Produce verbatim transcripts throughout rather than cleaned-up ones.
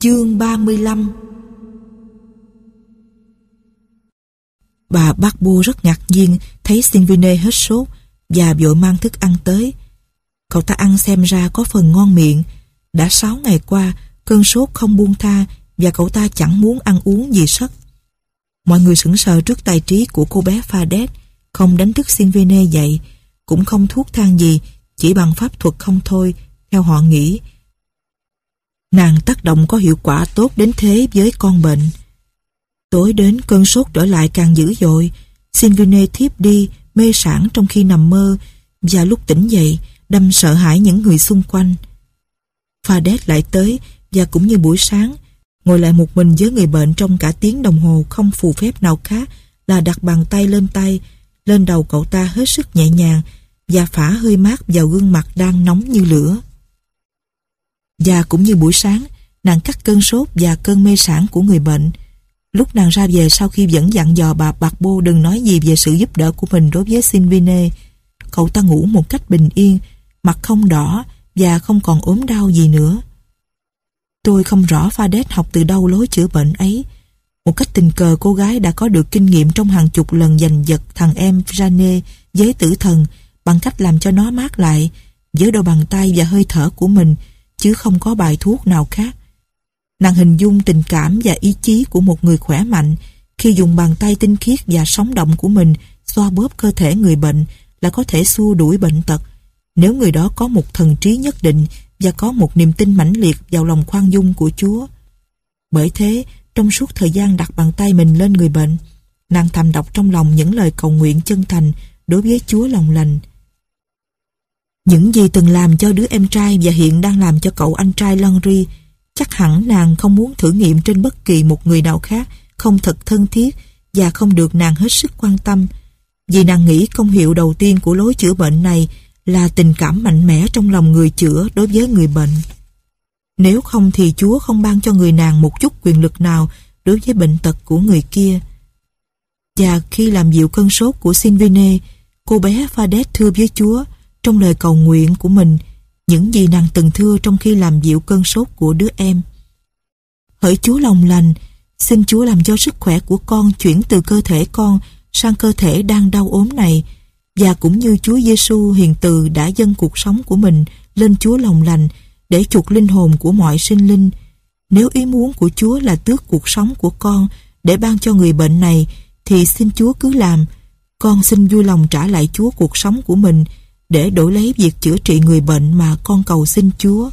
Chương ba mươi lăm. Bà Barbo rất ngạc nhiên thấy Silvine hết sốt và vội mang thức ăn tới. Cậu ta ăn xem ra có phần ngon miệng. Đã sáu ngày qua, cơn sốt không buông tha và cậu ta chẳng muốn ăn uống gì sất. Mọi người sững sờ trước tài trí của cô bé Fadet, không đánh thức Silvine dậy, cũng không thuốc thang gì, chỉ bằng pháp thuật không thôi, theo họ nghĩ. Nàng tác động có hiệu quả tốt đến thế với con bệnh. Tối đến cơn sốt trở lại càng dữ dội. Silvine thiếp đi, mê sảng trong khi nằm mơ, và lúc tỉnh dậy, đâm sợ hãi những người xung quanh. Fadet lại tới, và cũng như buổi sáng, ngồi lại một mình với người bệnh trong cả tiếng đồng hồ, không phù phép nào khác là đặt bàn tay lên tay, lên đầu cậu ta hết sức nhẹ nhàng, và phả hơi mát vào gương mặt đang nóng như lửa. Và cũng như buổi sáng, nàng cắt cơn sốt và cơn mê sảng của người bệnh. Lúc nàng ra về sau khi vẫn dặn dò bà Barbo đừng nói gì về sự giúp đỡ của mình đối với Silvine, cậu ta ngủ một cách bình yên, mặt không đỏ và không còn ốm đau gì nữa. Tôi không rõ Fadet học từ đâu lối chữa bệnh ấy. Một cách tình cờ cô gái đã có được kinh nghiệm trong hàng chục lần giành giật thằng em Jane với tử thần bằng cách làm cho nó mát lại với đôi bàn tay và hơi thở của mình, chứ không có bài thuốc nào khác. Nàng hình dung tình cảm và ý chí của một người khỏe mạnh khi dùng bàn tay tinh khiết và sống động của mình xoa bóp cơ thể người bệnh là có thể xua đuổi bệnh tật, nếu người đó có một thần trí nhất định và có một niềm tin mãnh liệt vào lòng khoan dung của Chúa. Bởi thế, trong suốt thời gian đặt bàn tay mình lên người bệnh, nàng thầm đọc trong lòng những lời cầu nguyện chân thành đối với Chúa lòng lành. Những gì từng làm cho đứa em trai và hiện đang làm cho cậu anh trai Landry, chắc hẳn nàng không muốn thử nghiệm trên bất kỳ một người nào khác không thật thân thiết và không được nàng hết sức quan tâm, vì nàng nghĩ công hiệu đầu tiên của lối chữa bệnh này là tình cảm mạnh mẽ trong lòng người chữa đối với người bệnh. Nếu không thì Chúa không ban cho người nàng một chút quyền lực nào đối với bệnh tật của người kia. Và khi làm dịu cơn sốt của Silvine, cô bé Fadet thưa với Chúa trong lời cầu nguyện của mình những gì nàng từng thưa trong khi làm dịu cơn sốt của đứa em. Hỡi Chúa lòng lành, xin Chúa làm cho sức khỏe của con chuyển từ cơ thể con sang cơ thể đang đau ốm này, và cũng như Chúa Giêsu hiền từ đã dâng cuộc sống của mình lên Chúa lòng lành để chuộc linh hồn của mọi sinh linh. Nếu ý muốn của Chúa là tước cuộc sống của con để ban cho người bệnh này, thì xin Chúa cứ làm. Con xin vui lòng trả lại Chúa cuộc sống của mình để đổi lấy việc chữa trị người bệnh mà con cầu xin Chúa.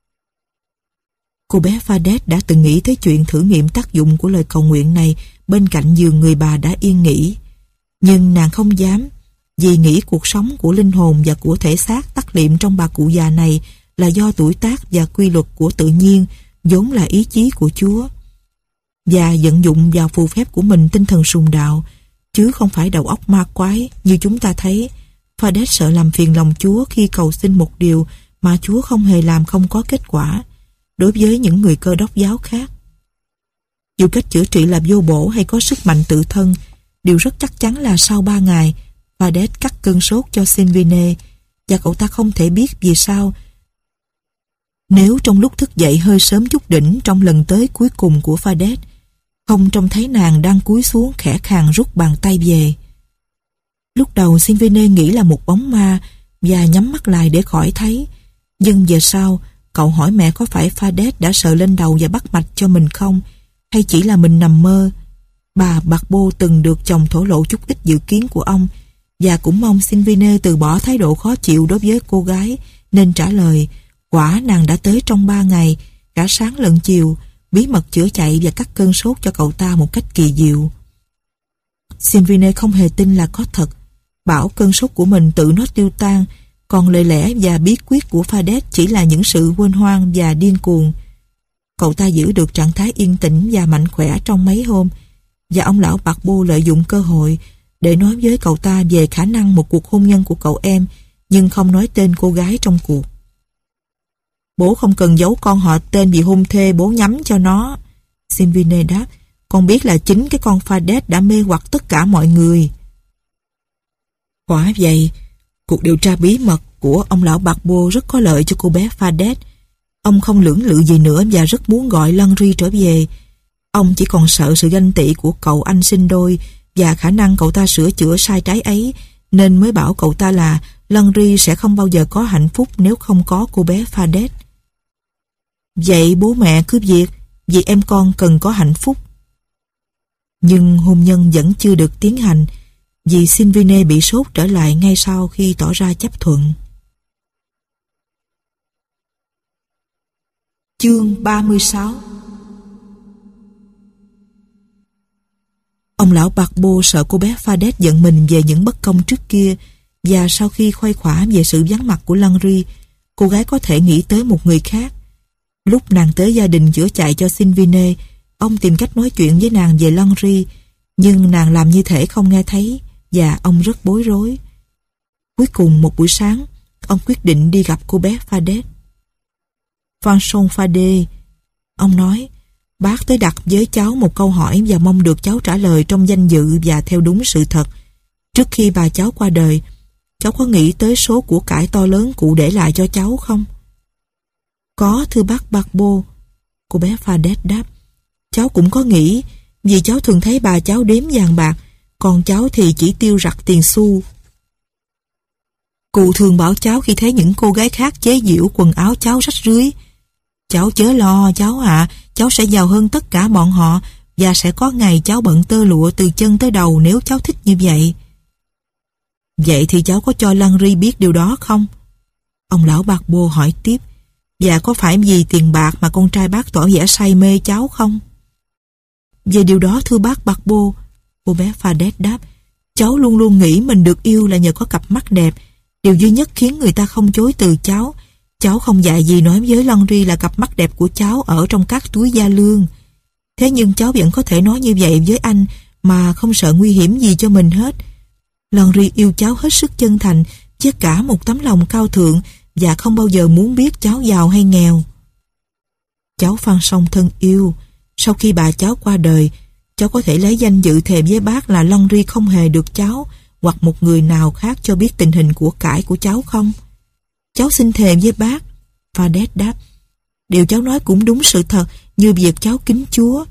Cô bé Fadet đã từng nghĩ tới chuyện thử nghiệm tác dụng của lời cầu nguyện này bên cạnh giường người bà đã yên nghỉ. Nhưng nàng không dám, vì nghĩ cuộc sống của linh hồn và của thể xác tắt liệm trong bà cụ già này là do tuổi tác và quy luật của tự nhiên, vốn là ý chí của Chúa. Và vận dụng vào phù phép của mình tinh thần sùng đạo, chứ không phải đầu óc ma quái như chúng ta thấy. Fadet sợ làm phiền lòng Chúa khi cầu xin một điều mà Chúa không hề làm không có kết quả đối với những người Cơ Đốc giáo khác. Dù cách chữa trị là vô bổ hay có sức mạnh tự thân, điều rất chắc chắn là sau ba ngày Fadet cắt cơn sốt cho Silvine, và cậu ta không thể biết vì sao. Nếu trong lúc thức dậy hơi sớm chút đỉnh trong lần tới cuối cùng của Fadet, không trông thấy nàng đang cúi xuống khẽ khàng rút bàn tay về. Lúc đầu Silvine nghĩ là một bóng ma và nhắm mắt lại để khỏi thấy. Nhưng về sau, cậu hỏi mẹ có phải Fadet đã sờ lên đầu và bắt mạch cho mình không, hay chỉ là mình nằm mơ. Bà Barbo từng được chồng thổ lộ chút ít dự kiến của ông, và cũng mong Silvine từ bỏ thái độ khó chịu đối với cô gái, nên trả lời quả nàng đã tới trong ba ngày, cả sáng lẫn chiều, bí mật chữa chạy và cắt cơn sốt cho cậu ta một cách kỳ diệu. Silvine không hề tin là có thật, bảo cơn sốt của mình tự nó tiêu tan, còn lời lẽ và bí quyết của Fadet chỉ là những sự quên hoang và điên cuồng. Cậu ta giữ được trạng thái yên tĩnh và mạnh khỏe trong mấy hôm, và ông lão Barbo lợi dụng cơ hội để nói với cậu ta về khả năng một cuộc hôn nhân của cậu em, nhưng không nói tên cô gái trong cuộc. Bố không cần giấu con họ tên vì hôn thê bố nhắm cho nó, Silvine đáp. Con biết là chính cái con Fadet đã mê hoặc tất cả mọi người. Quả vậy, cuộc điều tra bí mật của ông lão Barbo rất có lợi cho cô bé Fadet, Ông không lưỡng lự gì nữa và rất muốn gọi Landry trở về. Ông chỉ còn sợ sự ganh tị của cậu anh sinh đôi và khả năng cậu ta sửa chữa sai trái ấy, nên mới bảo cậu ta là Landry sẽ không bao giờ có hạnh phúc nếu không có cô bé Fadet. Vậy bố mẹ cứ việc, vì em con cần có hạnh phúc. Nhưng hôn nhân vẫn chưa được tiến hành, vì Sylvine bị sốt trở lại ngay sau khi tỏ ra chấp thuận. Chương ba mươi sáu. Ông lão Barbeau sợ cô bé Fadet giận mình về những bất công trước kia, và sau khi khoai khỏa về sự vắng mặt của Landry, cô gái có thể nghĩ tới một người khác. Lúc nàng tới gia đình chữa chạy cho Sylvine, ông tìm cách nói chuyện với nàng về Landry, nhưng nàng làm như thể không nghe thấy, và ông rất bối rối. Cuối cùng một buổi sáng, ông quyết định đi gặp cô bé Fadet. Vincent Fadet, ông nói, bác tới đặt với cháu một câu hỏi và mong được cháu trả lời trong danh dự và theo đúng sự thật. Trước khi bà cháu qua đời, cháu có nghĩ tới số của cải to lớn cụ để lại cho cháu không? Có, thưa bác Barbeau, cô bé Fadet đáp. Cháu cũng có nghĩ, vì cháu thường thấy bà cháu đếm vàng bạc, còn cháu thì chỉ tiêu rặt tiền xu. Cụ thường bảo cháu khi thấy những cô gái khác chế giễu quần áo cháu rách rưới, cháu chớ lo cháu ạ, à, cháu sẽ giàu hơn tất cả bọn họ, và sẽ có ngày cháu bận tơ lụa từ chân tới đầu nếu cháu thích như vậy. Vậy thì cháu có cho Landry biết điều đó không? Ông lão Barbeau hỏi tiếp. Và có phải vì tiền bạc mà con trai bác tỏ vẻ say mê cháu không? Về điều đó thưa bác Barbeau, cô bé Fadet đáp, cháu luôn luôn nghĩ mình được yêu là nhờ có cặp mắt đẹp. Điều duy nhất khiến người ta không chối từ cháu. Cháu không dại gì nói với Landry là cặp mắt đẹp của cháu ở trong các túi da lương. Thế nhưng cháu vẫn có thể nói như vậy với anh mà không sợ nguy hiểm gì cho mình hết. Landry yêu cháu hết sức chân thành, với cả một tấm lòng cao thượng, và không bao giờ muốn biết cháu giàu hay nghèo. Cháu Phan Song thân yêu, sau khi bà cháu qua đời, cháu có thể lấy danh dự thề với bác là Landry không hề được cháu hoặc một người nào khác cho biết tình hình của cải của cháu không? Cháu xin thề với bác. Fadet đáp. Điều cháu nói cũng đúng sự thật, như việc cháu kính Chúa.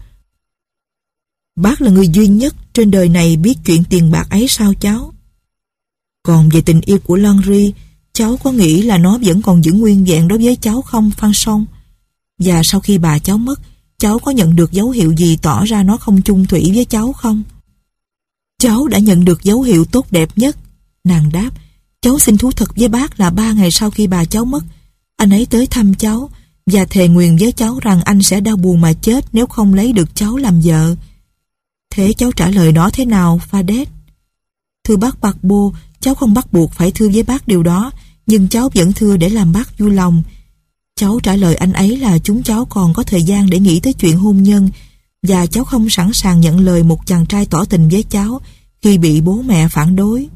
Bác là người duy nhất trên đời này biết chuyện tiền bạc ấy sao cháu? Còn về tình yêu của Landry, cháu có nghĩ là nó vẫn còn giữ nguyên vẹn đối với cháu không, Phan Song? Và sau khi bà cháu mất, cháu có nhận được dấu hiệu gì tỏ ra nó không chung thủy với cháu không? Cháu đã nhận được dấu hiệu tốt đẹp nhất. Nàng đáp, cháu xin thú thật với bác là ba ngày sau khi bà cháu mất, anh ấy tới thăm cháu và thề nguyền với cháu rằng anh sẽ đau buồn mà chết nếu không lấy được cháu làm vợ. Thế cháu trả lời nó thế nào, Fadet? Thưa bác Barbeau, cháu không bắt buộc phải thưa với bác điều đó, nhưng cháu vẫn thưa để làm bác vui lòng. Cháu trả lời anh ấy là chúng cháu còn có thời gian để nghĩ tới chuyện hôn nhân, và cháu không sẵn sàng nhận lời một chàng trai tỏ tình với cháu khi bị bố mẹ phản đối.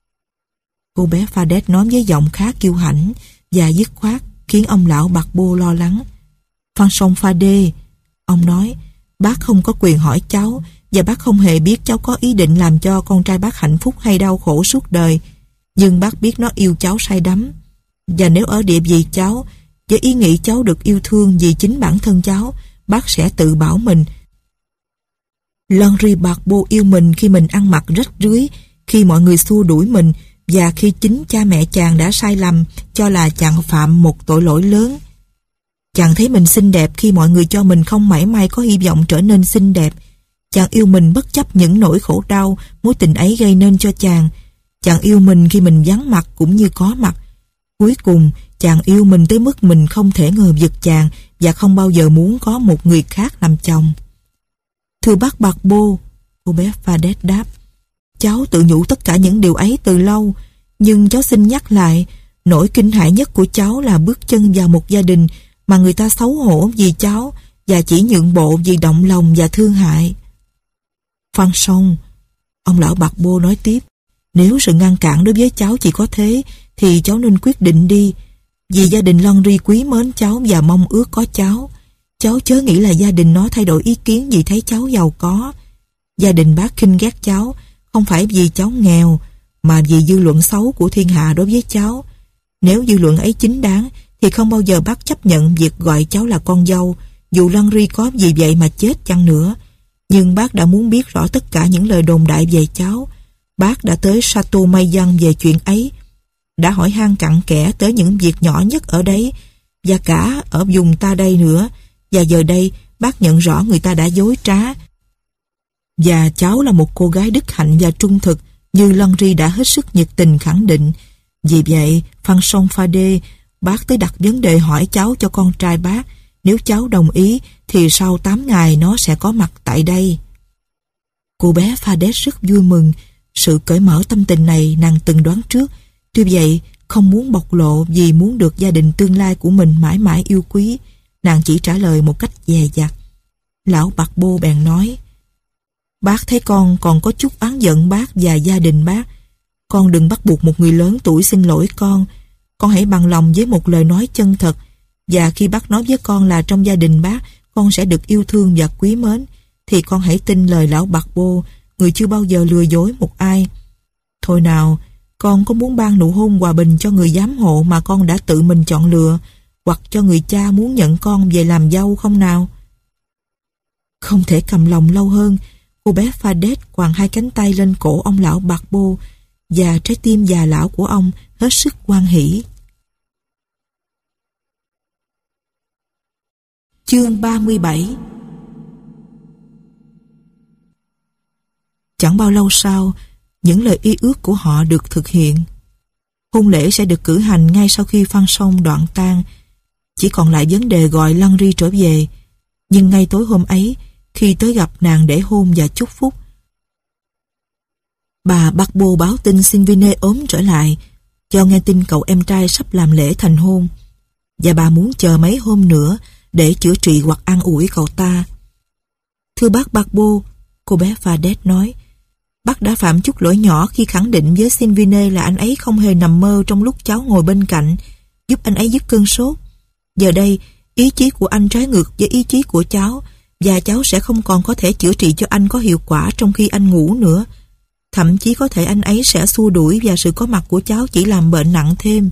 Cô bé Fadet nói với giọng khá kiêu hãnh và dứt khoát, khiến ông lão Barbeau lo lắng. Vincent Fadet, ông nói, bác không có quyền hỏi cháu, và bác không hề biết cháu có ý định làm cho con trai bác hạnh phúc hay đau khổ suốt đời. Nhưng bác biết nó yêu cháu say đắm. Và nếu ở địa vị cháu, với ý nghĩ cháu được yêu thương vì chính bản thân cháu, bác sẽ tự bảo mình. Landry Barbeau yêu mình khi mình ăn mặc rách rưới, khi mọi người xua đuổi mình, và khi chính cha mẹ chàng đã sai lầm cho là chàng phạm một tội lỗi lớn. Chàng thấy mình xinh đẹp khi mọi người cho mình không mảy may có hy vọng trở nên xinh đẹp. Chàng yêu mình bất chấp những nỗi khổ đau mối tình ấy gây nên cho chàng. Chàng yêu mình khi mình vắng mặt cũng như có mặt. Cuối cùng, chàng yêu mình tới mức mình không thể ngờ vực chàng và không bao giờ muốn có một người khác làm chồng. Thưa bác Barbeau, cô bé Fadet đáp, cháu tự nhủ tất cả những điều ấy từ lâu, nhưng cháu xin nhắc lại, nỗi kinh hãi nhất của cháu là bước chân vào một gia đình mà người ta xấu hổ vì cháu và chỉ nhượng bộ vì động lòng và thương hại. Phan Song, ông lão Barbeau nói tiếp, nếu sự ngăn cản đối với cháu chỉ có thế, thì cháu nên quyết định đi. Vì gia đình Landry quý mến cháu và mong ước có cháu. Cháu chớ nghĩ là gia đình nó thay đổi ý kiến vì thấy cháu giàu có. Gia đình bác khinh ghét cháu, không phải vì cháu nghèo, mà vì dư luận xấu của thiên hạ đối với cháu. Nếu dư luận ấy chính đáng, thì không bao giờ bác chấp nhận việc gọi cháu là con dâu, dù Larry có vì vậy mà chết chăng nữa. Nhưng bác đã muốn biết rõ tất cả những lời đồn đại về cháu. Bác đã tới Chateau Mayan về chuyện ấy, đã hỏi han cặn kẽ tới những việc nhỏ nhất ở đấy, và cả ở vùng ta đây nữa. Và giờ đây, bác nhận rõ người ta đã dối trá. Và cháu là một cô gái đức hạnh và trung thực, như Larry đã hết sức nhiệt tình khẳng định. Vì vậy, Fanchon Fardet, bác tới đặt vấn đề hỏi cháu cho con trai bác. Nếu cháu đồng ý, thì sau tám ngày nó sẽ có mặt tại đây. Cô bé Fardet rất vui mừng. Sự cởi mở tâm tình này nàng từng đoán trước. Tuy vậy, không muốn bộc lộ vì muốn được gia đình tương lai của mình mãi mãi yêu quý. Nàng chỉ trả lời một cách dè dặt. Lão Bạc Bô bèn nói: Bác thấy con còn có chút oán giận bác và gia đình bác. Con đừng bắt buộc một người lớn tuổi xin lỗi con. Con hãy bằng lòng với một lời nói chân thật. Và khi bác nói với con là trong gia đình bác con sẽ được yêu thương và quý mến, thì con hãy tin lời lão Bạc Bô, người chưa bao giờ lừa dối một ai. Thôi nào, con có muốn ban nụ hôn hòa bình cho người giám hộ mà con đã tự mình chọn lựa, hoặc cho người cha muốn nhận con về làm dâu không nào? Không thể cầm lòng lâu hơn, cô bé Fardet quàng hai cánh tay lên cổ ông lão Bạc Bô, và trái tim già lão của ông hết sức hoan hỉ. Chương ba mươi bảy. Chẳng bao lâu sau, những lời y ước của họ được thực hiện. Hôn lễ sẽ được cử hành ngay sau khi Fanchon đoạn tang. Chỉ còn lại vấn đề gọi Larry trở về. Nhưng ngay tối hôm ấy, khi tới gặp nàng để hôn và chúc phúc, bà Bạc Bô báo tin Sylvine ốm trở lại, do nghe tin cậu em trai sắp làm lễ thành hôn, và bà muốn chờ mấy hôm nữa để chữa trị hoặc an ủi cậu ta. Thưa bác Bạc Bô, cô bé Fardet nói, bác đã phạm chút lỗi nhỏ khi khẳng định với Sylvine là anh ấy không hề nằm mơ trong lúc cháu ngồi bên cạnh, giúp anh ấy dứt cơn sốt. Giờ đây, ý chí của anh trái ngược với ý chí của cháu, và cháu sẽ không còn có thể chữa trị cho anh có hiệu quả trong khi anh ngủ nữa. Thậm chí có thể anh ấy sẽ xua đuổi, và sự có mặt của cháu chỉ làm bệnh nặng thêm.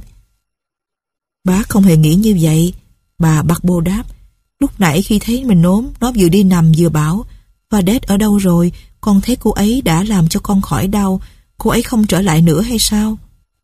Bác không hề nghĩ như vậy, bà Bạc Bô đáp. Lúc nãy khi thấy mình ốm, nó vừa đi nằm vừa bảo, Fardet ở đâu rồi, con thấy cô ấy đã làm cho con khỏi đau, cô ấy không trở lại nữa hay sao?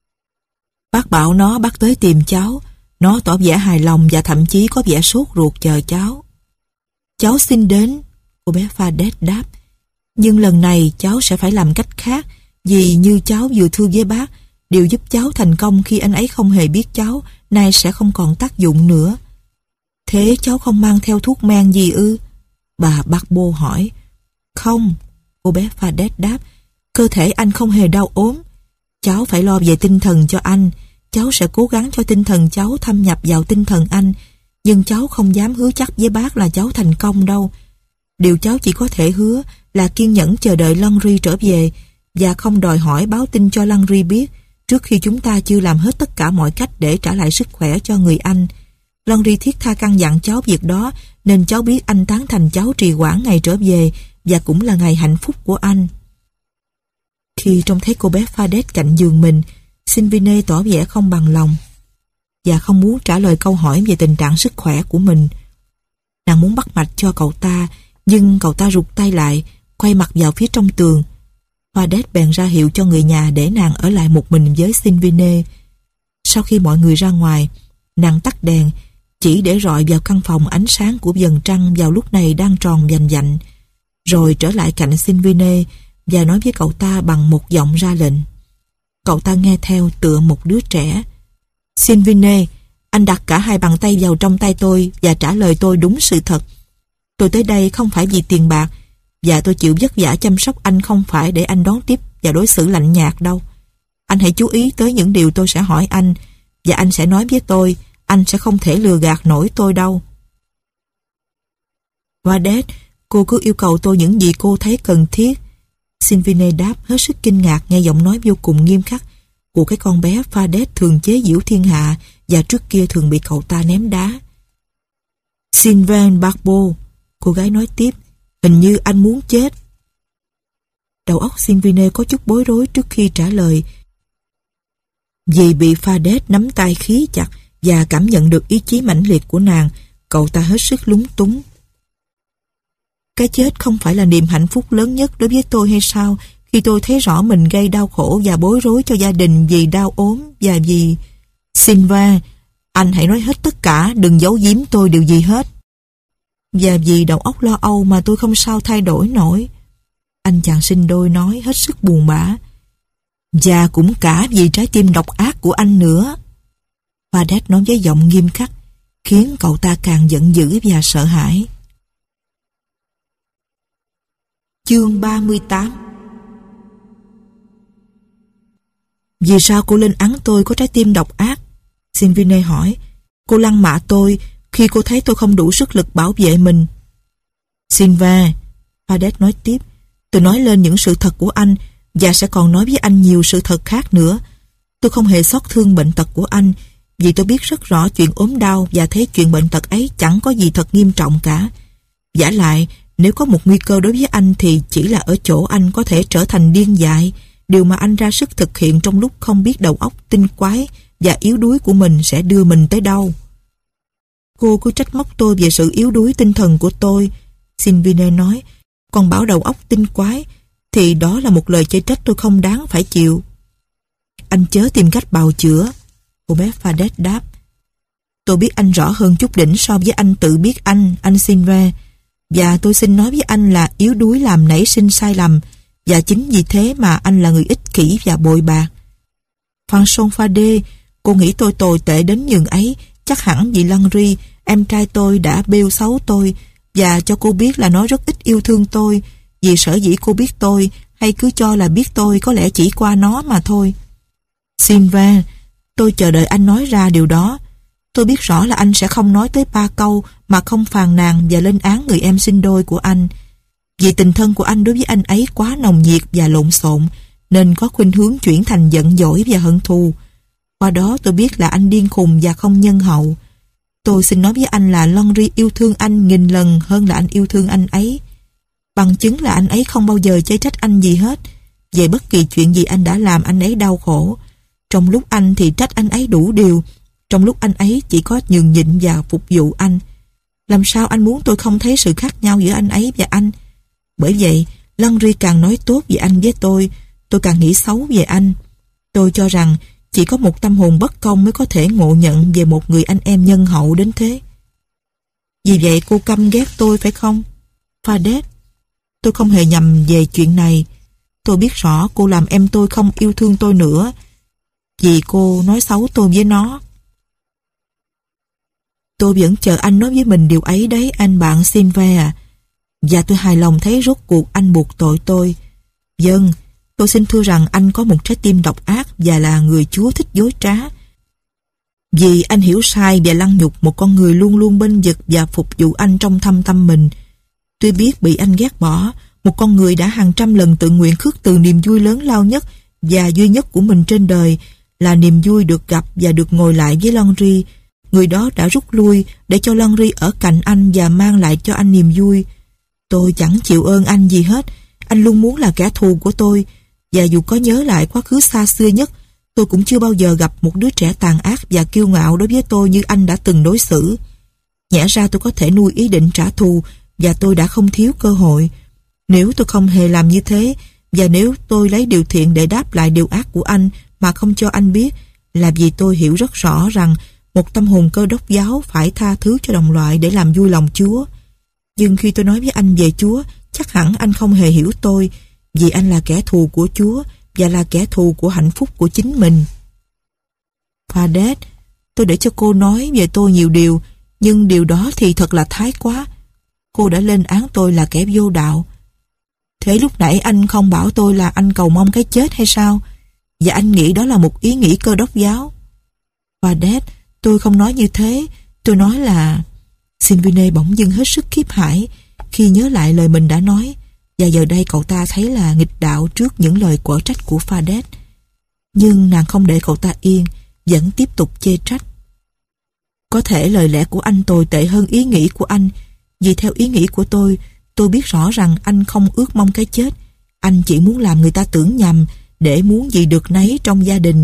Bác bảo nó bác tới tìm cháu. Nó tỏ vẻ hài lòng và thậm chí có vẻ sốt ruột chờ cháu. Cháu xin đến, cô bé Fardet đáp. Nhưng lần này cháu sẽ phải làm cách khác, vì như cháu vừa thưa với bác, điều giúp cháu thành công khi anh ấy không hề biết cháu nay sẽ không còn tác dụng nữa. Thế cháu không mang theo thuốc men gì ư? Bà Bạc Bô hỏi. Không, cô bé Fardet đáp. Cơ thể anh không hề đau ốm. Cháu phải lo về tinh thần cho anh. Cháu sẽ cố gắng cho tinh thần cháu thâm nhập vào tinh thần anh. Nhưng cháu không dám hứa chắc với bác là cháu thành công đâu. Điều cháu chỉ có thể hứa là kiên nhẫn chờ đợi Larry trở về, và không đòi hỏi báo tin cho Larry biết trước khi chúng ta chưa làm hết tất cả mọi cách để trả lại sức khỏe cho người anh. Larry thiết tha căn dặn cháu việc đó, nên cháu biết anh tán thành cháu trì hoãn ngày trở về, và cũng là ngày hạnh phúc của anh. Khi trông thấy cô bé Fardet cạnh giường mình, Sylvine tỏ vẻ không bằng lòng và không muốn trả lời câu hỏi về tình trạng sức khỏe của mình. Nàng muốn bắt mạch cho cậu ta, nhưng cậu ta rụt tay lại, quay mặt vào phía trong tường. Fardet bèn ra hiệu cho người nhà để nàng ở lại một mình với Sylvine. Sau khi mọi người ra ngoài, nàng tắt đèn, chỉ để rọi vào căn phòng ánh sáng của vầng trăng vào lúc này đang tròn vành vạnh, rồi trở lại cạnh Sylvine và nói với cậu ta bằng một giọng ra lệnh. Cậu ta nghe theo tựa một đứa trẻ. Sylvine, anh đặt cả hai bàn tay vào trong tay tôi và trả lời tôi đúng sự thật. Tôi tới đây không phải vì tiền bạc, và tôi chịu vất vả chăm sóc anh không phải để anh đón tiếp và đối xử lạnh nhạt đâu. Anh hãy chú ý tới những điều tôi sẽ hỏi anh, và anh sẽ nói với tôi. Anh sẽ không thể lừa gạt nổi tôi đâu. Fardet, cô cứ yêu cầu tôi những gì cô thấy cần thiết. Sylvine đáp, hết sức kinh ngạc nghe giọng nói vô cùng nghiêm khắc của cái con bé Fardet thường chế giễu thiên hạ và trước kia thường bị cậu ta ném đá. Sylvain Barbeau, cô gái nói tiếp, hình như anh muốn chết. Đầu óc Sylvine có chút bối rối trước khi trả lời, vì bị Fardet nắm tay khí chặt và cảm nhận được ý chí mãnh liệt của nàng, cậu ta hết sức lúng túng. Cái chết không phải là niềm hạnh phúc lớn nhất đối với tôi hay sao, khi tôi thấy rõ mình gây đau khổ và bối rối cho gia đình vì đau ốm và vì... Silva, anh hãy nói hết tất cả, đừng giấu giếm tôi điều gì hết. Và vì đầu óc lo âu mà tôi không sao thay đổi nổi. Anh chàng sinh đôi nói hết sức buồn bã. Và cũng cả vì trái tim độc ác của anh nữa. Fadet nói với giọng nghiêm khắc, khiến cậu ta càng giận dữ và sợ hãi. Chương ba mươi tám. Vì sao cô lên án tôi có trái tim độc ác? Silvine hỏi. Cô lăng mạ tôi khi cô thấy tôi không đủ sức lực bảo vệ mình. Silva, Fadet nói tiếp, tôi nói lên những sự thật của anh và sẽ còn nói với anh nhiều sự thật khác nữa. Tôi không hề xót thương bệnh tật của anh, vì tôi biết rất rõ chuyện ốm đau và thấy chuyện bệnh tật ấy chẳng có gì thật nghiêm trọng cả. Vả lại, nếu có một nguy cơ đối với anh thì chỉ là ở chỗ anh có thể trở thành điên dại, điều mà anh ra sức thực hiện trong lúc không biết đầu óc tinh quái và yếu đuối của mình sẽ đưa mình tới đâu. Cô cứ trách móc tôi về sự yếu đuối tinh thần của tôi, Silvine nói, còn bảo đầu óc tinh quái thì đó là một lời chê trách tôi không đáng phải chịu. Anh chớ tìm cách bào chữa, cô bé Fadet đáp. Tôi biết anh rõ hơn chút đỉnh so với anh tự biết anh, anh Silva, và tôi xin nói với anh là yếu đuối làm nảy sinh sai lầm, và chính vì thế mà anh là người ích kỷ và bội bạc. François Fade, cô nghĩ tôi tồi tệ đến nhường ấy, chắc hẳn vì Landry, em trai tôi đã bêu xấu tôi, và cho cô biết là nó rất ít yêu thương tôi, vì sở dĩ cô biết tôi, hay cứ cho là biết tôi có lẽ chỉ qua nó mà thôi. Silva, tôi chờ đợi anh nói ra điều đó. Tôi biết rõ là anh sẽ không nói tới ba câu mà không phàn nàn và lên án người em sinh đôi của anh. Vì tình thân của anh đối với anh ấy quá nồng nhiệt và lộn xộn, nên có khuynh hướng chuyển thành giận dỗi và hận thù. Qua đó tôi biết là anh điên khùng và không nhân hậu. Tôi xin nói với anh là Landry yêu thương anh nghìn lần hơn là anh yêu thương anh ấy. Bằng chứng là anh ấy không bao giờ chê trách anh gì hết. Về bất kỳ chuyện gì anh đã làm anh ấy đau khổ. Trong lúc anh thì trách anh ấy đủ điều, trong lúc anh ấy chỉ có nhường nhịn và phục vụ anh. Làm sao anh muốn tôi không thấy sự khác nhau giữa anh ấy và anh? Bởi vậy, Landry càng nói tốt về anh với tôi, tôi càng nghĩ xấu về anh. Tôi cho rằng chỉ có một tâm hồn bất công mới có thể ngộ nhận về một người anh em nhân hậu đến thế. Vì vậy cô căm ghét tôi phải không? Fadet, tôi không hề nhầm về chuyện này. Tôi biết rõ cô làm em tôi không yêu thương tôi nữa, vì cô nói xấu tôi với nó. Tôi vẫn chờ anh nói với mình điều ấy đấy, anh bạn Silva à. Và tôi hài lòng thấy rốt cuộc anh buộc tội tôi. Vâng, tôi xin thưa rằng anh có một trái tim độc ác và là người Chúa thích dối trá. Vì anh hiểu sai và lăng nhục một con người luôn luôn bênh vực và phục vụ anh trong thâm tâm mình. Tôi biết bị anh ghét bỏ, một con người đã hàng trăm lần tự nguyện khước từ niềm vui lớn lao nhất và duy nhất của mình trên đời là niềm vui được gặp và được ngồi lại với Landry. Người đó đã rút lui để cho Landry ở cạnh anh và mang lại cho anh niềm vui. Tôi chẳng chịu ơn anh gì hết. Anh luôn muốn là kẻ thù của tôi. Và dù có nhớ lại quá khứ xa xưa nhất, tôi cũng chưa bao giờ gặp một đứa trẻ tàn ác và kiêu ngạo đối với tôi như anh đã từng đối xử. Nhẽ ra tôi có thể nuôi ý định trả thù và tôi đã không thiếu cơ hội. Nếu tôi không hề làm như thế, và nếu tôi lấy điều thiện để đáp lại điều ác của anh mà không cho anh biết, là vì tôi hiểu rất rõ rằng một tâm hồn Cơ Đốc giáo phải tha thứ cho đồng loại để làm vui lòng Chúa. Nhưng khi tôi nói với anh về Chúa, chắc hẳn anh không hề hiểu tôi, vì anh là kẻ thù của Chúa và là kẻ thù của hạnh phúc của chính mình. Fadet, tôi để cho cô nói về tôi nhiều điều, nhưng điều đó thì thật là thái quá. Cô đã lên án tôi là kẻ vô đạo. Thế lúc nãy anh không bảo tôi là anh cầu mong cái chết hay sao? Và anh nghĩ đó là một ý nghĩ Cơ Đốc giáo. Fadet, tôi không nói như thế. Tôi nói là... Silvine bỗng dưng hết sức khiếp hãi khi nhớ lại lời mình đã nói, và giờ đây cậu ta thấy là nghịch đạo trước những lời quở trách của Fadet. Nhưng nàng không để cậu ta yên, vẫn tiếp tục chê trách. Có thể lời lẽ của anh tồi tệ hơn ý nghĩ của anh, vì theo ý nghĩ của tôi, tôi biết rõ rằng anh không ước mong cái chết. Anh chỉ muốn làm người ta tưởng nhầm để muốn gì được nấy trong gia đình,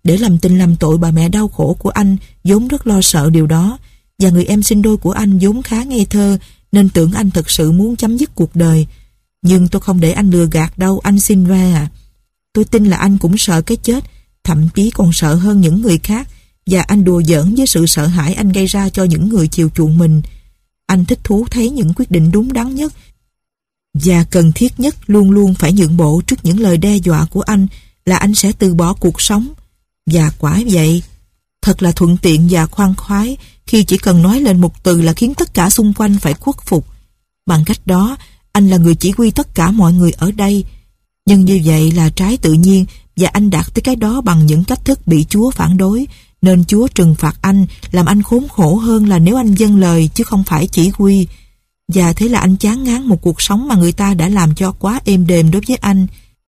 Để làm tình làm tội bà mẹ đau khổ của anh vốn rất lo sợ điều đó, và người em sinh đôi của anh vốn khá ngây thơ nên tưởng anh thật sự muốn chấm dứt cuộc đời. Nhưng tôi không để anh lừa gạt đâu, anh Silva à. Tôi tin là anh cũng sợ cái chết, thậm chí còn sợ hơn những người khác, và anh đùa giỡn với sự sợ hãi anh gây ra cho những người chiều chuộng mình. Anh thích thú thấy những quyết định đúng đắn nhất và cần thiết nhất luôn luôn phải nhượng bộ trước những lời đe dọa của anh là anh sẽ từ bỏ cuộc sống. Và quả vậy, thật là thuận tiện và khoan khoái khi chỉ cần nói lên một từ là khiến tất cả xung quanh phải khuất phục. Bằng cách đó, anh là người chỉ huy tất cả mọi người ở đây. Nhưng như vậy là trái tự nhiên, và anh đạt tới cái đó bằng những cách thức bị Chúa phản đối, nên Chúa trừng phạt anh, làm anh khốn khổ hơn là nếu anh dâng lời chứ không phải chỉ huy. Và thế là anh chán ngán một cuộc sống mà người ta đã làm cho quá êm đềm đối với anh.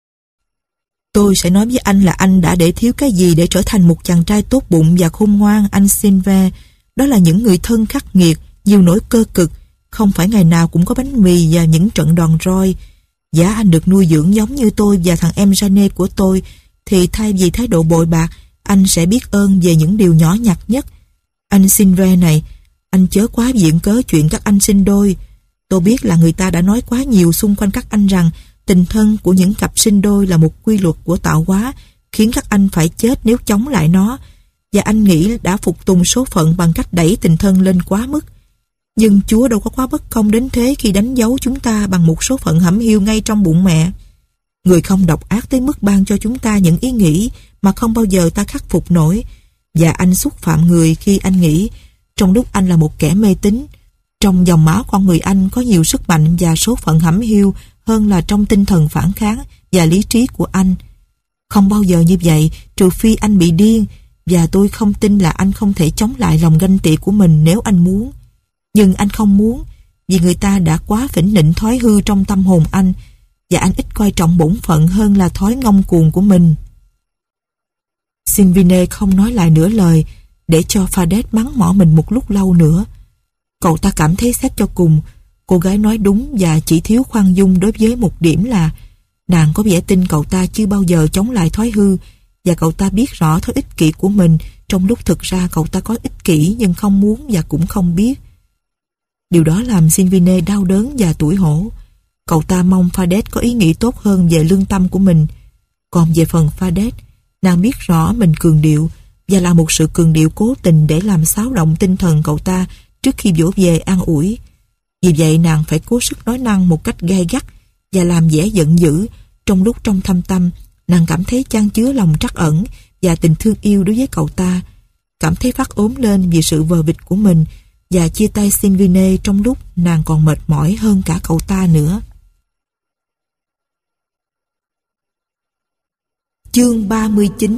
Tôi sẽ nói với anh là anh đã để thiếu cái gì để trở thành một chàng trai tốt bụng và khôn ngoan, anh Silva. Đó là những người thân khắc nghiệt, nhiều nỗi cơ cực, không phải ngày nào cũng có bánh mì và những trận đòn roi. Giá anh được nuôi dưỡng giống như tôi và thằng em Jane của tôi, thì thay vì thái độ bội bạc, anh sẽ biết ơn về những điều nhỏ nhặt nhất. Anh Silva này, anh chớ quá viện cớ chuyện các anh sinh đôi. Tôi biết là người ta đã nói quá nhiều xung quanh các anh rằng tình thân của những cặp sinh đôi là một quy luật của tạo hóa, khiến các anh phải chết nếu chống lại nó, và anh nghĩ đã phục tùng số phận bằng cách đẩy tình thân lên quá mức. Nhưng Chúa đâu có quá bất công đến thế khi đánh dấu chúng ta bằng một số phận hẩm hiu ngay trong bụng mẹ. Người không độc ác tới mức ban cho chúng ta những ý nghĩ mà không bao giờ ta khắc phục nổi, và anh xúc phạm người khi anh nghĩ, trong lúc anh là một kẻ mê tín, trong dòng máu con người anh có nhiều sức mạnh và số phận hẩm hiu hơn là trong tinh thần phản kháng và lý trí của anh. Không bao giờ như vậy, trừ phi anh bị điên, và tôi không tin là anh không thể chống lại lòng ganh tị của mình nếu anh muốn. Nhưng anh không muốn, vì người ta đã quá phỉnh nịnh thói hư trong tâm hồn anh, và anh ít coi trọng bổn phận hơn là thói ngông cuồng của mình. Silvine không nói lại nửa lời, để cho Fadet mắng mỏ mình một lúc lâu nữa. Cậu ta cảm thấy xét cho cùng, cô gái nói đúng và chỉ thiếu khoan dung đối với một điểm là nàng có vẻ tin cậu ta chưa bao giờ chống lại thói hư, và cậu ta biết rõ thói ích kỷ của mình, trong lúc thực ra cậu ta có ích kỷ nhưng không muốn và cũng không biết. Điều đó làm Silvine đau đớn và tủi hổ. Cậu ta mong Fadet có ý nghĩ tốt hơn về lương tâm của mình. Còn về phần Fadet, nàng biết rõ mình cường điệu, và là một sự cường điệu cố tình để làm xáo động tinh thần cậu ta trước khi vỗ về an ủi. Vì vậy nàng phải cố sức nói năng một cách gay gắt và làm vẻ giận dữ, trong lúc trong thâm tâm nàng cảm thấy chan chứa lòng trắc ẩn và tình thương yêu đối với cậu ta, cảm thấy phát ốm lên vì sự vờ vịt của mình, và chia tay Silvine trong lúc nàng còn mệt mỏi hơn cả cậu ta nữa. Chương ba mươi chín.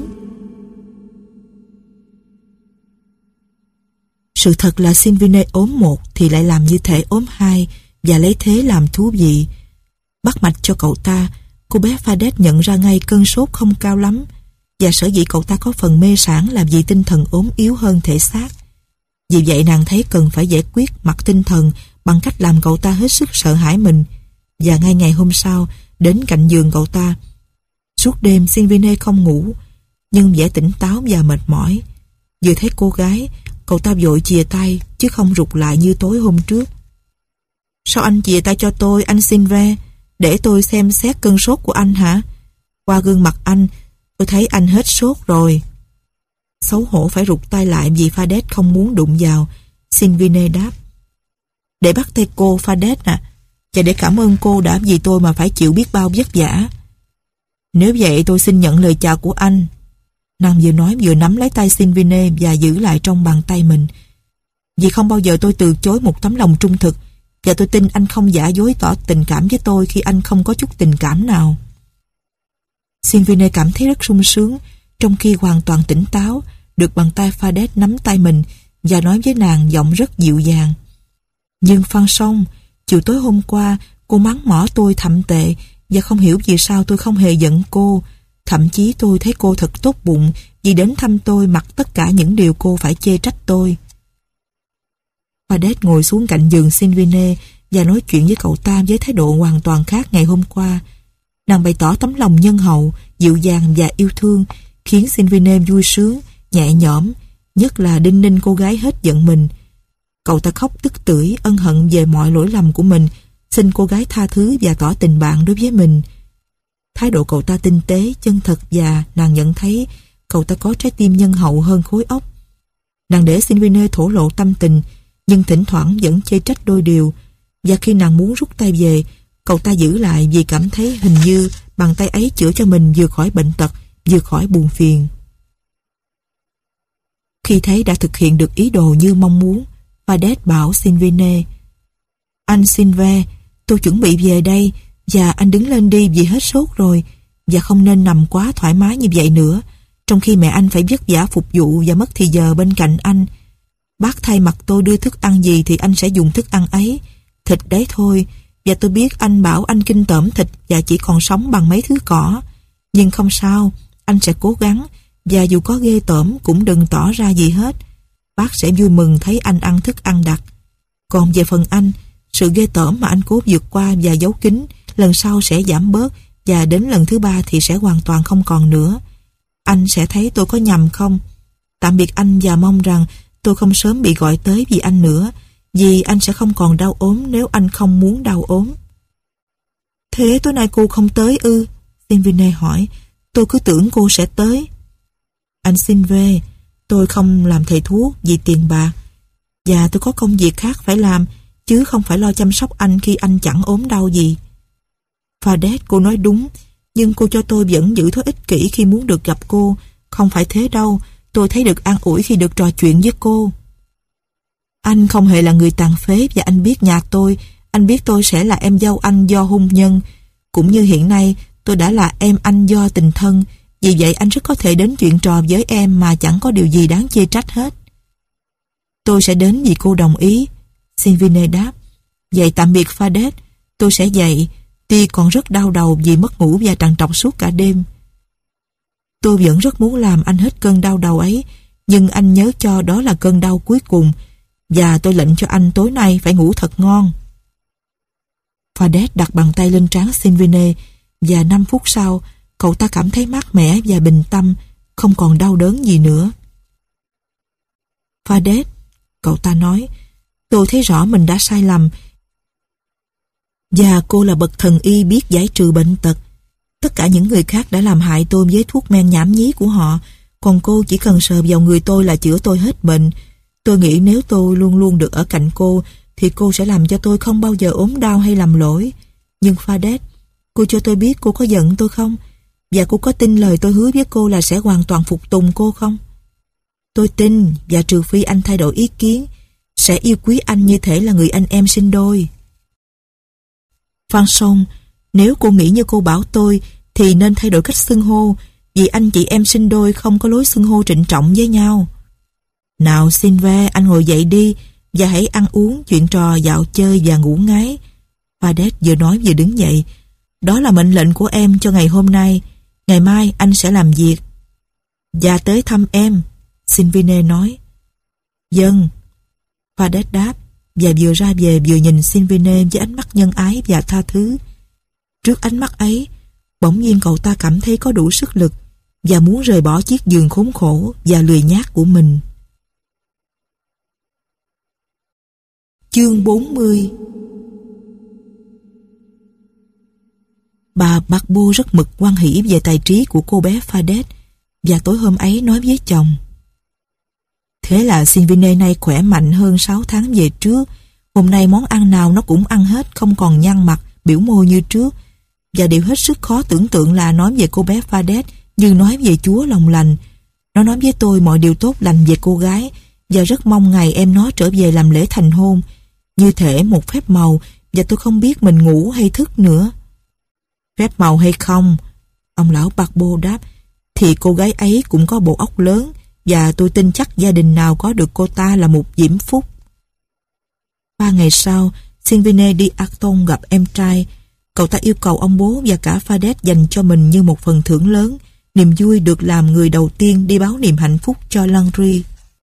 Sự thật là Silvine ốm một thì lại làm như thể ốm hai, và lấy thế làm thú vị. Bắt mạch cho cậu ta, cô bé Fadet nhận ra ngay cơn sốt không cao lắm, và sở dĩ cậu ta có phần mê sản là vì tinh thần ốm yếu hơn thể xác. Vì vậy nàng thấy cần phải giải quyết mặt tinh thần bằng cách làm cậu ta hết sức sợ hãi mình, và ngay ngày hôm sau đến cạnh giường cậu ta. Suốt đêm Silvine không ngủ, nhưng vẻ tỉnh táo và mệt mỏi. Vừa thấy cô gái, cậu ta vội chìa tay chứ không rụt lại như tối hôm trước. Sao anh chìa tay cho tôi, anh Silva? Để tôi xem xét cơn sốt của anh hả? Qua gương mặt anh, tôi thấy anh hết sốt rồi. Xấu hổ phải rụt tay lại vì Fadet không muốn đụng vào. Silvine đáp: Để bắt tay cô, Fadet à, và để cảm ơn cô đã vì tôi mà phải chịu biết bao vất vả. Nếu vậy tôi xin nhận lời chào của anh. Nàng vừa nói vừa nắm lấy tay Silvine và giữ lại trong bàn tay mình. Vì không bao giờ tôi từ chối một tấm lòng trung thực, và tôi tin anh không giả dối tỏ tình cảm với tôi khi anh không có chút tình cảm nào. Silvine cảm thấy rất sung sướng, trong khi hoàn toàn tỉnh táo, được bàn tay Fadet nắm tay mình và nói với nàng giọng rất dịu dàng: Nhưng Phan Song, chiều tối hôm qua cô mắng mỏ tôi thậm tệ, và không hiểu vì sao tôi không hề giận cô. Thậm chí tôi thấy cô thật tốt bụng vì đến thăm tôi mặc tất cả những điều cô phải chê trách tôi. Fadet ngồi xuống cạnh giường Silvine và nói chuyện với cậu ta với thái độ hoàn toàn khác ngày hôm qua. Nàng bày tỏ tấm lòng nhân hậu, dịu dàng và yêu thương khiến Sylvine vui sướng, nhẹ nhõm, nhất là đinh ninh cô gái hết giận mình. Cậu ta khóc tức tưởi, ân hận về mọi lỗi lầm của mình, xin cô gái tha thứ và tỏ tình bạn đối với mình. Thái độ cậu ta tinh tế, chân thật và nàng nhận thấy cậu ta có trái tim nhân hậu hơn khối óc. Nàng để Sylvine thổ lộ tâm tình, nhưng thỉnh thoảng vẫn chê trách đôi điều, và khi nàng muốn rút tay về, cậu ta giữ lại vì cảm thấy hình như bàn tay ấy chữa cho mình vừa khỏi bệnh tật, vừa khỏi buồn phiền. Khi thấy đã thực hiện được ý đồ như mong muốn, Fadet bảo Sylvine: "Anh Sylvain, tôi chuẩn bị về đây, và anh đứng lên đi vì hết sốt rồi, và không nên nằm quá thoải mái như vậy nữa, trong khi mẹ anh phải vất vả phục vụ và mất thì giờ bên cạnh anh. Bác thay mặt tôi đưa thức ăn gì thì anh sẽ dùng thức ăn ấy, thịt đấy thôi, và tôi biết anh bảo anh kinh tởm thịt và chỉ còn sống bằng mấy thứ cỏ, nhưng không sao, anh sẽ cố gắng, và dù có ghê tởm cũng đừng tỏ ra gì hết. Bác sẽ vui mừng thấy anh ăn thức ăn đặc. Còn về phần anh, sự ghê tởm mà anh cố vượt qua và giấu kín lần sau sẽ giảm bớt, và đến lần thứ ba thì sẽ hoàn toàn không còn nữa. Anh sẽ thấy tôi có nhầm không? Tạm biệt anh và mong rằng tôi không sớm bị gọi tới vì anh nữa, vì anh sẽ không còn đau ốm nếu anh không muốn đau ốm." "Thế tối nay cô không tới ư?" Sylvine hỏi. "Tôi cứ tưởng cô sẽ tới." "Anh Sylvain, tôi không làm thầy thuốc vì tiền bạc, và tôi có công việc khác phải làm, chứ không phải lo chăm sóc anh khi anh chẳng ốm đau gì." "Fadet, cô nói đúng, nhưng cô cho tôi vẫn giữ thói ích kỷ khi muốn được gặp cô. Không phải thế đâu, tôi thấy được an ủi khi được trò chuyện với cô." "Anh không hề là người tàn phế, và anh biết nhà tôi, anh biết tôi sẽ là em dâu anh do hôn nhân, cũng như hiện nay tôi đã là em anh do tình thân, vì vậy anh rất có thể đến chuyện trò với em mà chẳng có điều gì đáng chê trách hết." "Tôi sẽ đến vì cô đồng ý," Sylvine đáp. "Vậy tạm biệt Fadet, tôi sẽ dậy, tuy còn rất đau đầu vì mất ngủ và trằn trọc suốt cả đêm." "Tôi vẫn rất muốn làm anh hết cơn đau đầu ấy, nhưng anh nhớ cho đó là cơn đau cuối cùng, và tôi lệnh cho anh tối nay phải ngủ thật ngon." Fadet đặt bàn tay lên trán Sylvine, và năm phút sau, cậu ta cảm thấy mát mẻ và bình tâm, không còn đau đớn gì nữa. "Fadet," cậu ta nói, "tôi thấy rõ mình đã sai lầm, và cô là bậc thần y biết giải trừ bệnh tật. Tất cả những người khác đã làm hại tôi với thuốc men nhảm nhí của họ, còn cô chỉ cần sờ vào người tôi là chữa tôi hết bệnh. Tôi nghĩ nếu tôi luôn luôn được ở cạnh cô, thì cô sẽ làm cho tôi không bao giờ ốm đau hay làm lỗi. Nhưng Fadet, cô cho tôi biết cô có giận tôi không? Và cô có tin lời tôi hứa với cô là sẽ hoàn toàn phục tùng cô không?" "Tôi tin, và trừ phi anh thay đổi ý kiến, sẽ yêu quý anh như thể là người anh em sinh đôi." "Fanson, nếu cô nghĩ như cô bảo tôi, thì nên thay đổi cách xưng hô, vì anh chị em sinh đôi không có lối xưng hô trịnh trọng với nhau." "Nào Sylvain, anh ngồi dậy đi, và hãy ăn uống, chuyện trò, dạo chơi và ngủ ngáy." Fadet vừa nói vừa đứng dậy. "Đó là mệnh lệnh của em cho ngày hôm nay. Ngày mai anh sẽ làm việc." "Và tới thăm em," Sylvine nói. "Vâng," Fadet đáp, và vừa ra về vừa nhìn Sylvine với ánh mắt nhân ái và tha thứ. Trước ánh mắt ấy, bỗng nhiên cậu ta cảm thấy có đủ sức lực và muốn rời bỏ chiếc giường khốn khổ và lười nhác của mình. Chương bốn mươi. Bà Barbeau rất mực hoan hỉ về tài trí của cô bé Fadet, và tối hôm ấy nói với chồng: "Thế là Sylvine nay khỏe mạnh hơn sáu tháng về trước. Hôm nay món ăn nào nó cũng ăn hết, không còn nhăn mặt, biểu môi như trước. Và điều hết sức khó tưởng tượng là nói về cô bé Fadet như nói về Chúa lòng lành. Nó nói với tôi mọi điều tốt lành về cô gái, và rất mong ngày em nó trở về làm lễ thành hôn, như thể một phép màu, và tôi không biết mình ngủ hay thức nữa." "Phép màu hay không," ông lão Barbeau đáp, "thì cô gái ấy cũng có bộ óc lớn, và tôi tin chắc gia đình nào có được cô ta là một diễm phúc." Ba ngày sau, Sylvine đi Acton gặp em trai. Cậu ta yêu cầu ông bố và cả Fadet dành cho mình như một phần thưởng lớn, niềm vui được làm người đầu tiên đi báo niềm hạnh phúc cho Landry.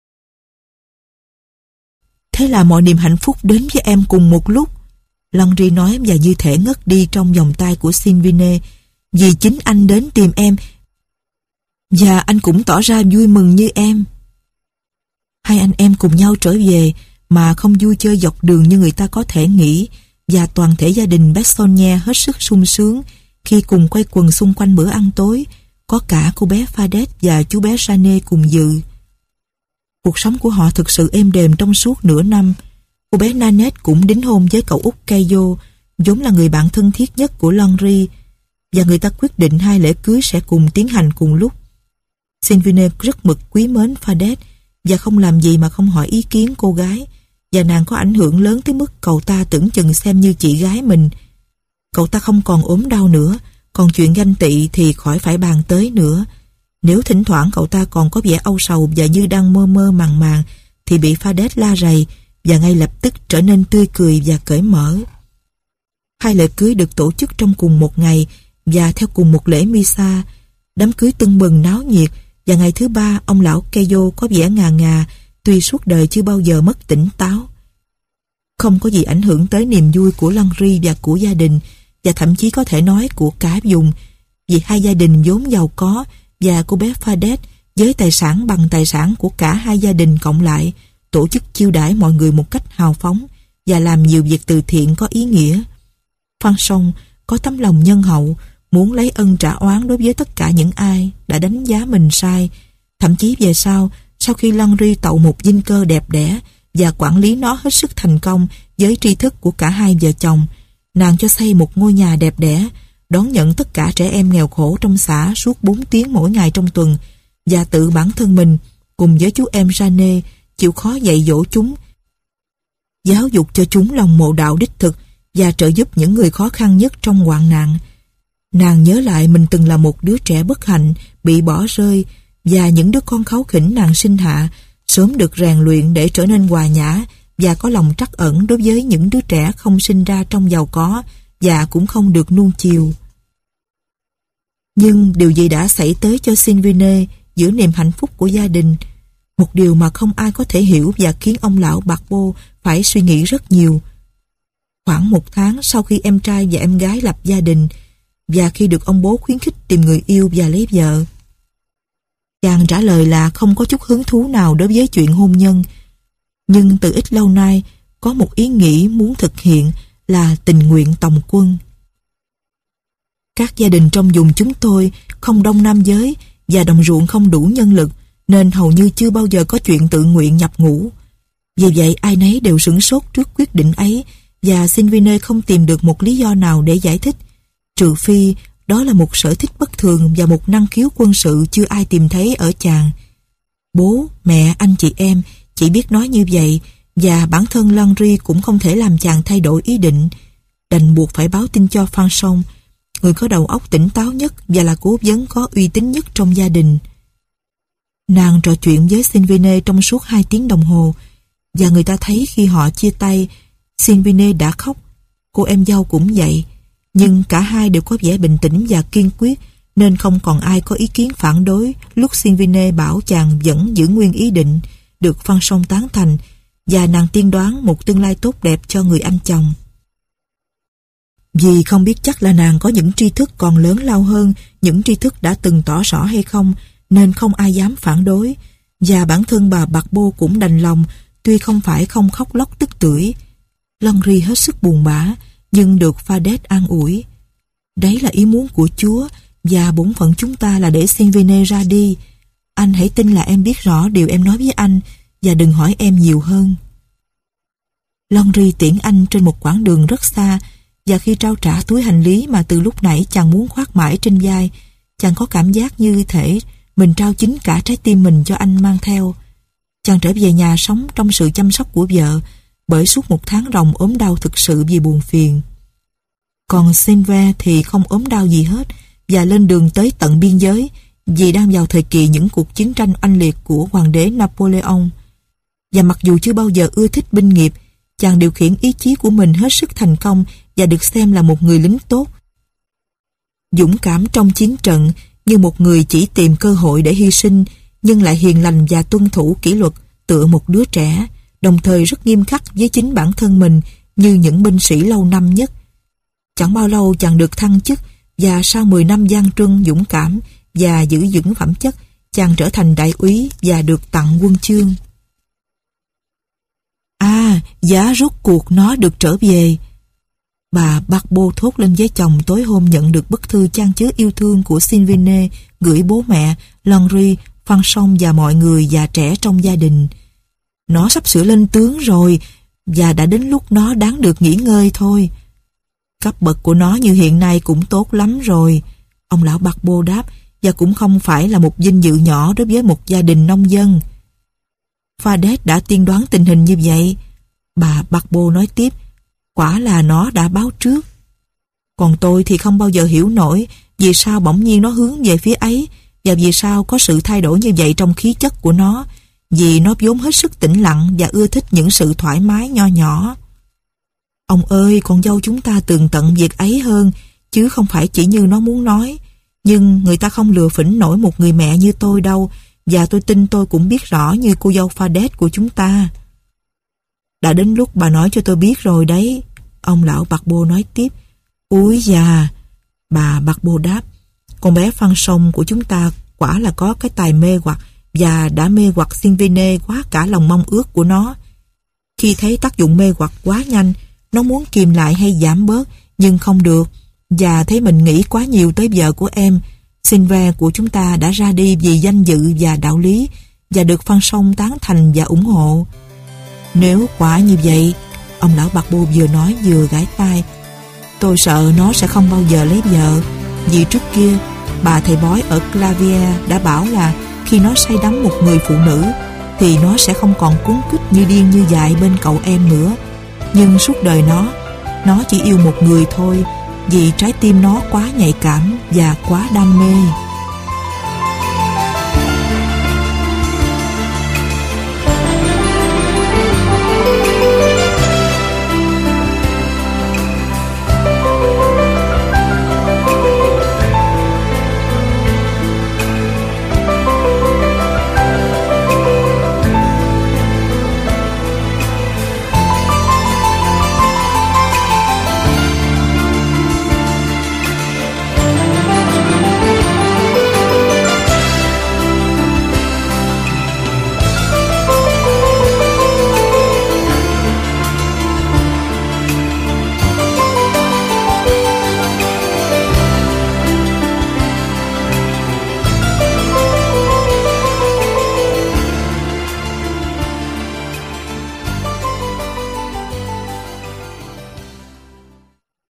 "Thế là mọi niềm hạnh phúc đến với em cùng một lúc," Landry nói, và như thể ngất đi trong vòng tay của Sylvine, "vì chính anh đến tìm em Và anh cũng tỏ ra vui mừng như em. Hai anh em cùng nhau trở về mà không vui chơi dọc đường như người ta có thể nghĩ, và toàn thể gia đình Bessonnier hết sức sung sướng khi cùng quay quần xung quanh bữa ăn tối, có cả cô bé Fadet và chú bé Jeanne cùng dự. Cuộc sống của họ thực sự êm đềm trong suốt nửa năm. Cô bé Nanette cũng đính hôn với cậu út Caillou, vốn là người bạn thân thiết nhất của Landry, và người ta quyết định hai lễ cưới sẽ cùng tiến hành cùng lúc. Sylvine rất mực quý mến Fadet và không làm gì mà không hỏi ý kiến cô gái, và nàng có ảnh hưởng lớn tới mức cậu ta tưởng chừng xem như chị gái mình. Cậu ta không còn ốm đau nữa, còn chuyện ganh tị thì khỏi phải bàn tới nữa. Nếu thỉnh thoảng cậu ta còn có vẻ âu sầu và như đang mơ mơ màng màng, thì bị Fadet la rầy và ngay lập tức trở nên tươi cười và cởi mở. Hai lễ cưới được tổ chức trong cùng một ngày và theo cùng một lễ misa. Đám cưới tưng bừng náo nhiệt, và ngày thứ ba ông lão Caillou có vẻ ngà ngà, tuy suốt đời chưa bao giờ mất tỉnh táo. Không có gì ảnh hưởng tới niềm vui của Landry và của gia đình, và thậm chí có thể nói của cả vùng, vì hai gia đình vốn giàu có, và cô bé Fadet với tài sản bằng tài sản của cả hai gia đình cộng lại tổ chức chiêu đãi mọi người một cách hào phóng và làm nhiều việc từ thiện có ý nghĩa. Fanchon có tấm lòng nhân hậu, muốn lấy ân trả oán đối với tất cả những ai đã đánh giá mình sai. Thậm chí về sau, sau khi Landry tậu một dinh cơ đẹp đẽ và quản lý nó hết sức thành công với tri thức của cả hai vợ chồng, nàng cho xây một ngôi nhà đẹp đẽ, đón nhận tất cả trẻ em nghèo khổ trong xã suốt bốn tiếng mỗi ngày trong tuần, và tự bản thân mình cùng với chú em Jeanne chịu khó dạy dỗ chúng, giáo dục cho chúng lòng mộ đạo đích thực và trợ giúp những người khó khăn nhất trong hoạn nạn. Nàng nhớ lại mình từng là một đứa trẻ bất hạnh, bị bỏ rơi, và những đứa con kháu khỉnh nàng sinh hạ sớm được rèn luyện để trở nên hòa nhã và có lòng trắc ẩn đối với những đứa trẻ không sinh ra trong giàu có và cũng không được nuông chiều. Nhưng điều gì đã xảy tới cho Sylvine giữa niềm hạnh phúc của gia đình? Một điều mà không ai có thể hiểu và khiến ông lão Barbeau phải suy nghĩ rất nhiều. Khoảng một tháng sau khi em trai và em gái lập gia đình, và khi được ông bố khuyến khích tìm người yêu và lấy vợ, chàng trả lời là không có chút hứng thú nào đối với chuyện hôn nhân. Nhưng từ ít lâu nay có một ý nghĩ muốn thực hiện là tình nguyện tòng quân. Các gia đình trong vùng chúng tôi không đông nam giới và đồng ruộng không đủ nhân lực, nên hầu như chưa bao giờ có chuyện tự nguyện nhập ngũ. Vì vậy ai nấy đều sửng sốt trước quyết định ấy, và Sylvine không tìm được một lý do nào để giải thích, trừ phi đó là một sở thích bất thường và một năng khiếu quân sự chưa ai tìm thấy ở chàng. Bố, mẹ, anh chị em chỉ biết nói như vậy, và bản thân Landry cũng không thể làm chàng thay đổi ý định, đành buộc phải báo tin cho Fanchon, người có đầu óc tỉnh táo nhất và là cố vấn có uy tín nhất trong gia đình. Nàng trò chuyện với Sylvine trong suốt hai tiếng đồng hồ, và người ta thấy khi họ chia tay, Sylvine đã khóc, cô em dâu cũng vậy, nhưng cả hai đều có vẻ bình tĩnh và kiên quyết, nên không còn ai có ý kiến phản đối lúc Sylvine bảo chàng vẫn giữ nguyên ý định, được Fanchon tán thành, và nàng tiên đoán một tương lai tốt đẹp cho người anh chồng. Vì không biết chắc là nàng có những tri thức còn lớn lao hơn những tri thức đã từng tỏ rõ hay không, nên không ai dám phản đối, và bản thân bà Barbeau cũng đành lòng, tuy không phải không khóc lóc tức tưởi. Landry hết sức buồn bã, nhưng được Fadet an ủi. Đấy là ý muốn của Chúa, và bổn phận chúng ta là để Sylvine ra đi. Anh hãy tin là em biết rõ điều em nói với anh, và đừng hỏi em nhiều hơn. Landry tiễn anh trên một quãng đường rất xa, và khi trao trả túi hành lý mà từ lúc nãy chàng muốn khoác mãi trên vai, chàng có cảm giác như thể mình trao chính cả trái tim mình cho anh mang theo. Chàng trở về nhà sống trong sự chăm sóc của vợ, bởi suốt một tháng ròng ốm đau thực sự vì buồn phiền. Còn Sylvain thì không ốm đau gì hết, và lên đường tới tận biên giới, vì đang vào thời kỳ những cuộc chiến tranh oanh liệt của hoàng đế Napoleon. Và mặc dù chưa bao giờ ưa thích binh nghiệp, chàng điều khiển ý chí của mình hết sức thành công và được xem là một người lính tốt, dũng cảm trong chiến trận, như một người chỉ tìm cơ hội để hy sinh, nhưng lại hiền lành và tuân thủ kỷ luật tựa một đứa trẻ, đồng thời rất nghiêm khắc với chính bản thân mình như những binh sĩ lâu năm nhất. Chẳng bao lâu chàng được thăng chức, và sau mười năm gian truân dũng cảm và giữ vững phẩm chất, chàng trở thành đại úy và được tặng huân chương. À, giá rốt cuộc nó được trở về. Bà Barbo thốt lên với chồng tối hôm nhận được bức thư chan chứa yêu thương của Sylvine gửi bố mẹ, Landry, Fanchon và mọi người già trẻ trong gia đình. Nó sắp sửa lên tướng rồi và đã đến lúc nó đáng được nghỉ ngơi thôi. Cấp bậc của nó như hiện nay cũng tốt lắm rồi, ông lão Barbo đáp, và cũng không phải là một vinh dự nhỏ đối với một gia đình nông dân. Fadet đã tiên đoán tình hình như vậy, bà Barbo nói tiếp, quả là nó đã báo trước. Còn tôi thì không bao giờ hiểu nổi vì sao bỗng nhiên nó hướng về phía ấy và vì sao có sự thay đổi như vậy trong khí chất của nó, vì nó vốn hết sức tĩnh lặng và ưa thích những sự thoải mái nho nhỏ. Ông ơi, con dâu chúng ta tường tận việc ấy hơn, chứ không phải chỉ như nó muốn nói. Nhưng người ta không lừa phỉnh nổi một người mẹ như tôi đâu, và tôi tin tôi cũng biết rõ như cô dâu Fadet của chúng ta. Đã đến lúc bà nói cho tôi biết rồi đấy, ông lão Barbo nói tiếp. Úi già, bà Barbo đáp, con bé Fanchon của chúng ta quả là có cái tài mê hoặc và đã mê hoặc Sylvine quá cả lòng mong ước của nó. Khi thấy tác dụng mê hoặc quá nhanh, nó muốn kìm lại hay giảm bớt, nhưng không được, và thấy mình nghĩ quá nhiều tới vợ của em. Sylvain của chúng ta đã ra đi vì danh dự và đạo lý, và được Fanchon tán thành và ủng hộ. Nếu quả như vậy, ông lão Barbo vừa nói vừa gãi tai, tôi sợ nó sẽ không bao giờ lấy vợ, vì trước kia bà thầy bói ở Clavier đã bảo là khi nó say đắm một người phụ nữ thì nó sẽ không còn cuốn quýt như điên như dại bên cậu em nữa. Nhưng suốt đời nó, nó chỉ yêu một người thôi, vì trái tim nó quá nhạy cảm và quá đam mê.